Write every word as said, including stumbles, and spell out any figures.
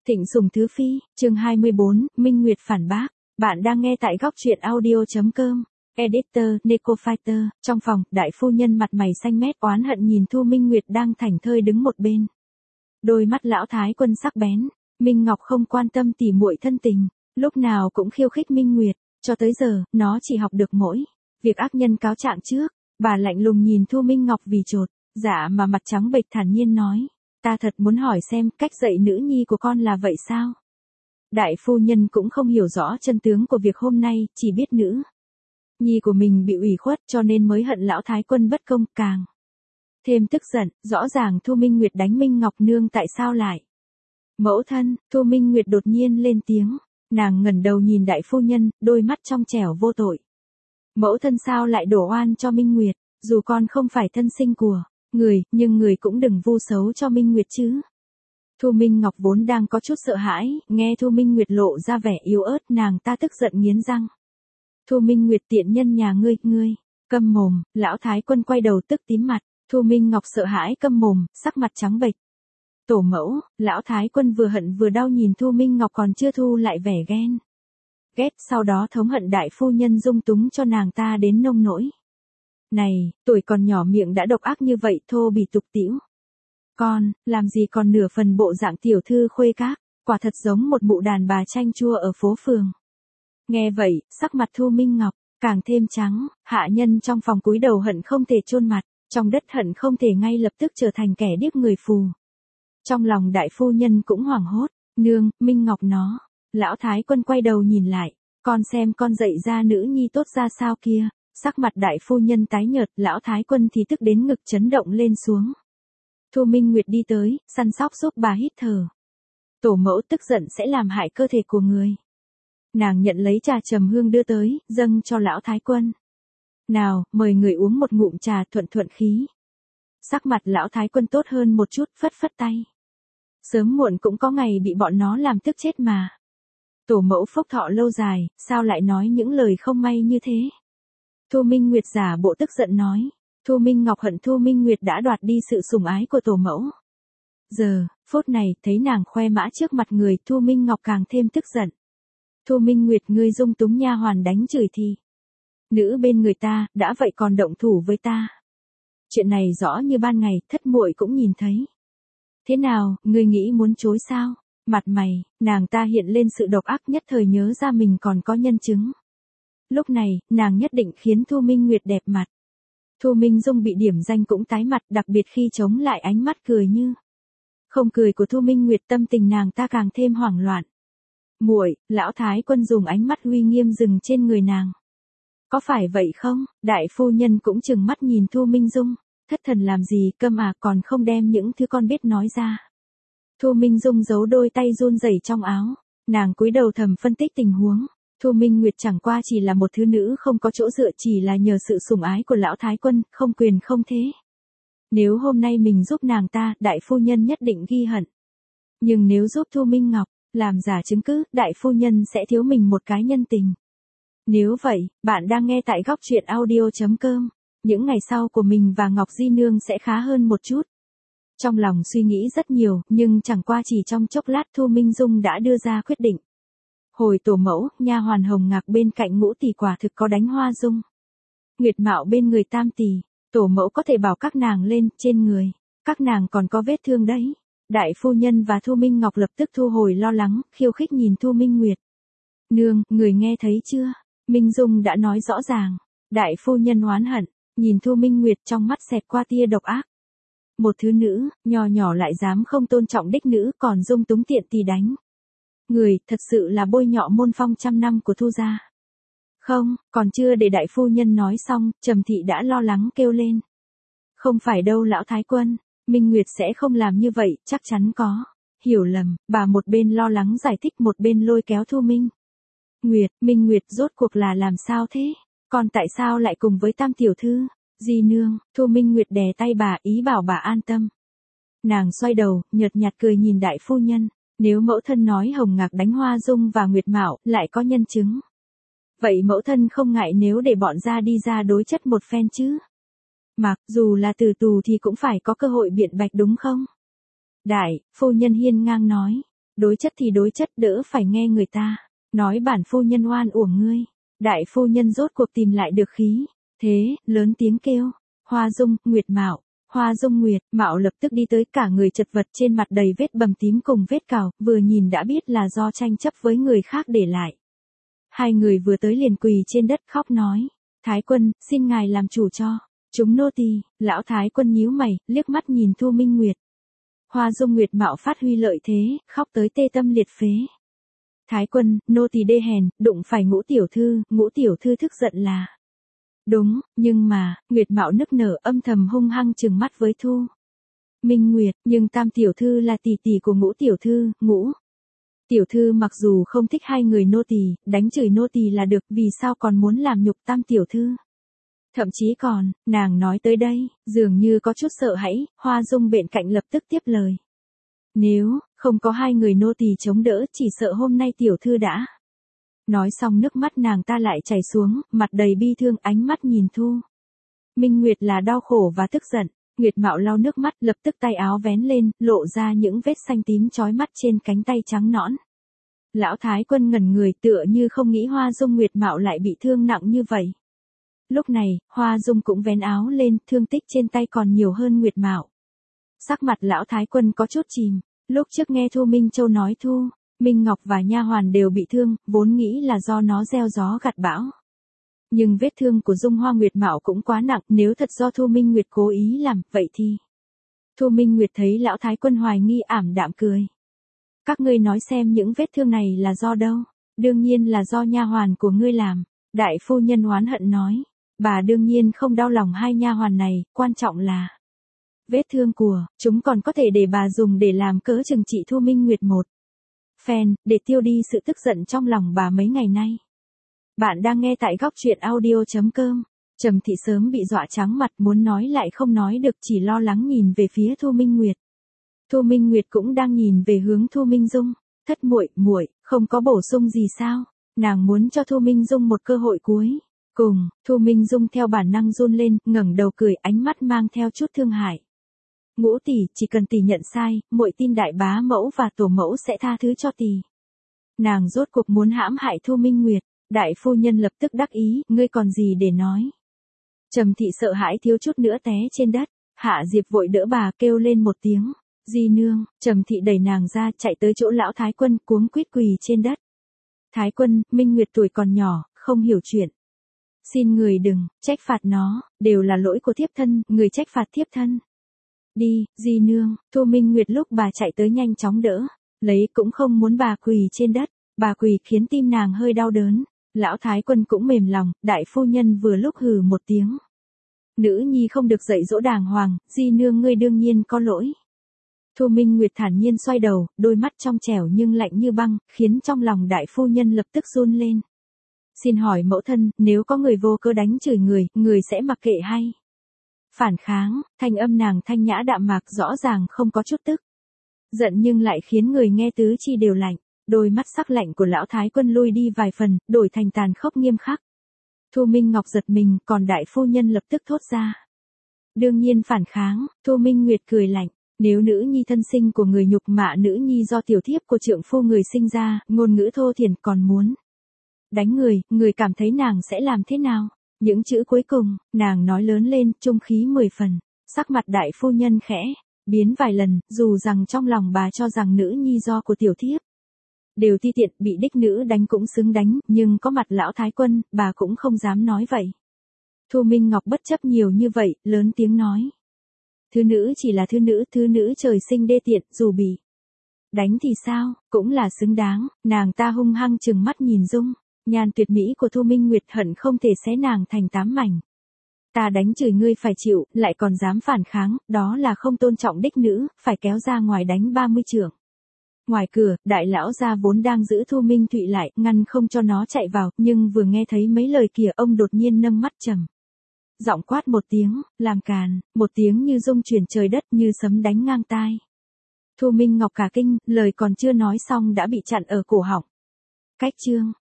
Thịnh Sùng Thứ Phi, chương hai mươi bốn, Minh Nguyệt phản bác. Bạn đang nghe tại góc truyện audio chấm com. Editor, Nico Fighter, trong phòng, đại phu nhân mặt mày xanh mét oán hận nhìn Thu Minh Nguyệt đang thảnh thơi đứng một bên. Đôi mắt lão thái quân sắc bén, Minh Ngọc không quan tâm tỉ muội thân tình, lúc nào cũng khiêu khích Minh Nguyệt, cho tới giờ, nó chỉ học được mỗi việc ác nhân cáo trạng trước. Bà lạnh lùng nhìn Thu Minh Ngọc vì chột dạ mà mặt trắng bệch thản nhiên nói, ta thật muốn hỏi xem cách dạy nữ nhi của con là vậy sao? Đại phu nhân cũng không hiểu rõ chân tướng của việc hôm nay, chỉ biết nữ nhi của mình bị ủy khuất cho nên mới hận lão thái quân bất công, càng thêm tức giận. Rõ ràng Thu Minh Nguyệt đánh Minh Ngọc nương tại sao lại? Mẫu thân, Thu Minh Nguyệt đột nhiên lên tiếng, nàng ngẩng đầu nhìn đại phu nhân, đôi mắt trong trẻo vô tội. Mẫu thân sao lại đổ oan cho Minh Nguyệt, dù con không phải thân sinh của người, nhưng người cũng đừng vu xấu cho Minh Nguyệt chứ. Thu Minh Ngọc vốn đang có chút sợ hãi, nghe Thu Minh Nguyệt lộ ra vẻ yếu ớt, nàng ta tức giận nghiến răng. Thu Minh Nguyệt tiện nhân nhà ngươi, ngươi, câm mồm. Lão thái quân quay đầu tức tím mặt, Thu Minh Ngọc sợ hãi câm mồm, sắc mặt trắng bệch. Tổ mẫu, lão thái quân vừa hận vừa đau nhìn Thu Minh Ngọc còn chưa thu lại vẻ ghen ghét, sau đó thống hận đại phu nhân dung túng cho nàng ta đến nông nỗi này, tuổi còn nhỏ miệng đã độc ác như vậy, thô bỉ tục tĩu. Con, làm gì còn nửa phần bộ dạng tiểu thư khuê các, quả thật giống một mụ đàn bà chanh chua ở phố phường. Nghe vậy, sắc mặt Thu Minh Ngọc càng thêm trắng, hạ nhân trong phòng cúi đầu hận không thể chôn mặt, trong đất hận không thể ngay lập tức trở thành kẻ điếc người phù. Trong lòng đại phu nhân cũng hoảng hốt, nương, Minh Ngọc nó. Lão thái quân quay đầu nhìn lại, con xem con dạy ra nữ nhi tốt ra sao kia. Sắc mặt đại phu nhân tái nhợt, lão thái quân thì tức đến ngực chấn động lên xuống. Thu Minh Nguyệt đi tới, săn sóc giúp bà hít thở. Tổ mẫu tức giận sẽ làm hại cơ thể của người. Nàng nhận lấy trà trầm hương đưa tới, dâng cho lão thái quân. Nào, mời người uống một ngụm trà thuận thuận khí. Sắc mặt lão thái quân tốt hơn một chút, phất phất tay. Sớm muộn cũng có ngày bị bọn nó làm tức chết mà. Tổ mẫu phúc thọ lâu dài, sao lại nói những lời không may như thế? Thu Minh Nguyệt giả bộ tức giận nói. Thu Minh Ngọc hận Thu Minh Nguyệt đã đoạt đi sự sủng ái của tổ mẫu. Giờ, phút này, thấy nàng khoe mã trước mặt người, Thu Minh Ngọc càng thêm tức giận. Thu Minh Nguyệt, ngươi dung túng nha hoàn đánh chửi thì nữ bên người ta, đã vậy còn động thủ với ta. Chuyện này rõ như ban ngày, thất muội cũng nhìn thấy. Thế nào, ngươi nghĩ muốn chối sao? Mặt mày, nàng ta hiện lên sự độc ác, nhất thời nhớ ra mình còn có nhân chứng. Lúc này, nàng nhất định khiến Thu Minh Nguyệt đẹp mặt. Thu Minh Dung bị điểm danh cũng tái mặt, đặc biệt khi chống lại ánh mắt cười như không cười của Thu Minh Nguyệt, tâm tình nàng ta càng thêm hoảng loạn. Muội, lão thái quân dùng ánh mắt uy nghiêm dừng trên người nàng. Có phải vậy không? Đại phu nhân cũng trừng mắt nhìn Thu Minh Dung, thất thần làm gì, câm à, còn không đem những thứ con biết nói ra. Thu Minh Dung giấu đôi tay run rẩy trong áo, nàng cúi đầu thầm phân tích tình huống. Thu Minh Nguyệt chẳng qua chỉ là một thứ nữ không có chỗ dựa, chỉ là nhờ sự sủng ái của lão thái quân, không quyền không thế. Nếu hôm nay mình giúp nàng ta, đại phu nhân nhất định ghi hận. Nhưng nếu giúp Thu Minh Ngọc làm giả chứng cứ, đại phu nhân sẽ thiếu mình một cái nhân tình. Nếu vậy, bạn đang nghe tại góc truyện audio chấm com. Những ngày sau của mình và Ngọc Di Nương sẽ khá hơn một chút. Trong lòng suy nghĩ rất nhiều, nhưng chẳng qua chỉ trong chốc lát Thu Minh Dung đã đưa ra quyết định. Hồi tổ mẫu, nha hoàn Hồng Ngạc bên cạnh Ngũ tỷ quả thực có đánh Hoa Dung. Nguyệt Mạo bên người Tam tỷ, tổ mẫu có thể bảo các nàng lên, trên người các nàng còn có vết thương đấy. Đại phu nhân và Thu Minh Ngọc lập tức thu hồi lo lắng, khiêu khích nhìn Thu Minh Nguyệt. Nương, người nghe thấy chưa? Minh Dung đã nói rõ ràng. Đại phu nhân oán hận, nhìn Thu Minh Nguyệt, trong mắt xẹt qua tia độc ác. Một thứ nữ, nhỏ nhỏ lại dám không tôn trọng đích nữ, còn dung túng tiện tì đánh người, thật sự là bôi nhọ môn phong trăm năm của Thu gia. Không, còn chưa để đại phu nhân nói xong, Trầm thị đã lo lắng kêu lên. Không phải đâu lão thái quân, Minh Nguyệt sẽ không làm như vậy, chắc chắn có hiểu lầm. Bà một bên lo lắng giải thích, một bên lôi kéo Thu Minh Nguyệt. Minh Nguyệt rốt cuộc là làm sao thế? Con tại sao lại cùng với Tam tiểu thư? Di nương, Thu Minh Nguyệt đè tay bà, ý bảo bà an tâm. Nàng xoay đầu, nhợt nhạt cười nhìn đại phu nhân. Nếu mẫu thân nói Hồng Ngạc đánh Hoa Dung và Nguyệt Mạo, lại có nhân chứng. Vậy mẫu thân không ngại nếu để bọn ra đi ra đối chất một phen chứ? Mặc dù là từ tù thì cũng phải có cơ hội biện bạch đúng không? Đại phu nhân hiên ngang nói. Đối chất thì đối chất, đỡ phải nghe người ta nói bản phu nhân oan uổng ngươi. Đại phu nhân rốt cuộc tìm lại được khí, thế, lớn tiếng kêu, Hoa Dung, Nguyệt Mạo. Hoa Dung Nguyệt, Mạo lập tức đi tới, cả người chật vật, trên mặt đầy vết bầm tím cùng vết cào, vừa nhìn đã biết là do tranh chấp với người khác để lại. Hai người vừa tới liền quỳ trên đất khóc nói, Thái quân, xin ngài làm chủ cho chúng nô tỳ. Lão Thái quân nhíu mày, liếc mắt nhìn Thu Minh Nguyệt. Hoa Dung Nguyệt Mạo phát huy lợi thế, khóc tới tê tâm liệt phế. Thái quân, nô tỳ đê hèn, đụng phải Ngũ tiểu thư, Ngũ tiểu thư tức giận là đúng, nhưng mà, Nguyệt Mạo nức nở, âm thầm hung hăng trừng mắt với Thu Minh Nguyệt, nhưng Tam tiểu thư là tỷ tỷ của Ngũ tiểu thư, Ngũ tiểu thư mặc dù không thích hai người nô tỳ, đánh chửi nô tỳ là được, vì sao còn muốn làm nhục Tam tiểu thư? Thậm chí còn, nàng nói tới đây, dường như có chút sợ hãi, Hoa Dung bên cạnh lập tức tiếp lời. Nếu không có hai người nô tỳ chống đỡ, chỉ sợ hôm nay tiểu thư đã. Nói xong nước mắt nàng ta lại chảy xuống, mặt đầy bi thương, ánh mắt nhìn Thu Minh Nguyệt là đau khổ và tức giận. Nguyệt Mạo lau nước mắt, lập tức tay áo vén lên, lộ ra những vết xanh tím chói mắt trên cánh tay trắng nõn. Lão Thái quân ngẩn người, tựa như không nghĩ Hoa Dung Nguyệt Mạo lại bị thương nặng như vậy. Lúc này, Hoa Dung cũng vén áo lên, thương tích trên tay còn nhiều hơn Nguyệt Mạo. Sắc mặt lão Thái quân có chút chìm, lúc trước nghe Thu Minh Châu nói Thu Minh Ngọc và nha hoàn đều bị thương, vốn nghĩ là do nó gieo gió gặt bão. Nhưng vết thương của Dung Hoa Nguyệt Mạo cũng quá nặng, nếu thật do Thu Minh Nguyệt cố ý làm, vậy thì. Thu Minh Nguyệt thấy lão Thái quân hoài nghi, ảm đạm cười. Các ngươi nói xem những vết thương này là do đâu? Đương nhiên là do nha hoàn của ngươi làm. Đại phu nhân oán hận nói. Bà đương nhiên không đau lòng hai nha hoàn này, quan trọng là vết thương của chúng còn có thể để bà dùng để làm cớ trừng trị Thu Minh Nguyệt một phen, để tiêu đi sự tức giận trong lòng bà mấy ngày nay. Bạn đang nghe tại góc truyện audio chấm com. Trầm Thị sớm bị dọa trắng mặt, muốn nói lại không nói được, chỉ lo lắng nhìn về phía Thu Minh Nguyệt. Thu Minh Nguyệt cũng đang nhìn về hướng Thu Minh Dung. Thất muội, muội, không có bổ sung gì sao? Nàng muốn cho Thu Minh Dung một cơ hội cuối cùng. Thu Minh Dung theo bản năng run lên, ngẩng đầu cười, ánh mắt mang theo chút thương hại. Ngũ tỷ, chỉ cần tỷ nhận sai, muội tin đại bá mẫu và tổ mẫu sẽ tha thứ cho tỷ. Nàng rốt cuộc muốn hãm hại Thu Minh Nguyệt. Đại phu nhân lập tức đắc ý, ngươi còn gì để nói? Trầm Thị sợ hãi thiếu chút nữa té trên đất. Hạ Diệp vội đỡ bà, kêu lên một tiếng. Di nương. Trầm Thị đẩy nàng ra, chạy tới chỗ lão Thái quân, cuống quýt quỳ trên đất. Thái quân, Minh Nguyệt tuổi còn nhỏ, không hiểu chuyện. Xin người đừng trách phạt nó, đều là lỗi của thiếp thân, người trách phạt thiếp thân. Đi, Di nương. Thu Minh Nguyệt lúc bà chạy tới nhanh chóng đỡ, lấy cũng không muốn bà quỳ trên đất. Bà quỳ khiến tim nàng hơi đau đớn. Lão Thái quân cũng mềm lòng, đại phu nhân vừa lúc hừ một tiếng. Nữ nhi không được dạy dỗ đàng hoàng, Di nương ngươi đương nhiên có lỗi. Thu Minh Nguyệt thản nhiên xoay đầu, đôi mắt trong trẻo nhưng lạnh như băng, khiến trong lòng đại phu nhân lập tức run lên. Xin hỏi mẫu thân, nếu có người vô cớ đánh chửi người, người sẽ mặc kệ hay phản kháng? Thanh âm nàng thanh nhã đạm mạc, rõ ràng không có chút tức giận nhưng lại khiến người nghe tứ chi đều lạnh. Đôi mắt sắc lạnh của lão Thái quân lui đi vài phần, đổi thành tàn khốc nghiêm khắc. Thu Minh Ngọc giật mình, còn đại phu nhân lập tức thốt ra. Đương nhiên phản kháng. Thu Minh Nguyệt cười lạnh. Nếu nữ nhi thân sinh của người nhục mạ nữ nhi do tiểu thiếp của trượng phu người sinh ra, ngôn ngữ thô thiển, còn muốn đánh người, người cảm thấy nàng sẽ làm thế nào? Những chữ cuối cùng, nàng nói lớn lên, trung khí mười phần. Sắc mặt đại phu nhân khẽ biến vài lần, dù rằng trong lòng bà cho rằng nữ nhi do của tiểu thiếp đều ti tiện, bị đích nữ đánh cũng xứng đánh, nhưng có mặt lão Thái quân, bà cũng không dám nói vậy. Thu Minh Ngọc bất chấp nhiều như vậy, lớn tiếng nói. Thứ nữ chỉ là thứ nữ, thứ nữ trời sinh đê tiện, dù bị đánh thì sao, cũng là xứng đáng. Nàng ta hung hăng trừng mắt nhìn Dung nhan tuyệt mỹ của Thu Minh Nguyệt, hận không thể xé nàng thành tám mảnh. Ta đánh chửi ngươi phải chịu, lại còn dám phản kháng, đó là không tôn trọng đích nữ, phải kéo ra ngoài đánh ba mươi chưởng. Ngoài cửa, đại lão gia vốn đang giữ Thu Minh Thụy lại, ngăn không cho nó chạy vào, nhưng vừa nghe thấy mấy lời kia, ông đột nhiên nâng mắt trầm giọng quát một tiếng, làm càn, một tiếng như rung chuyển trời đất, như sấm đánh ngang tai. Thu Minh Ngọc cả kinh, lời còn chưa nói xong đã bị chặn ở cổ họng. Cách chương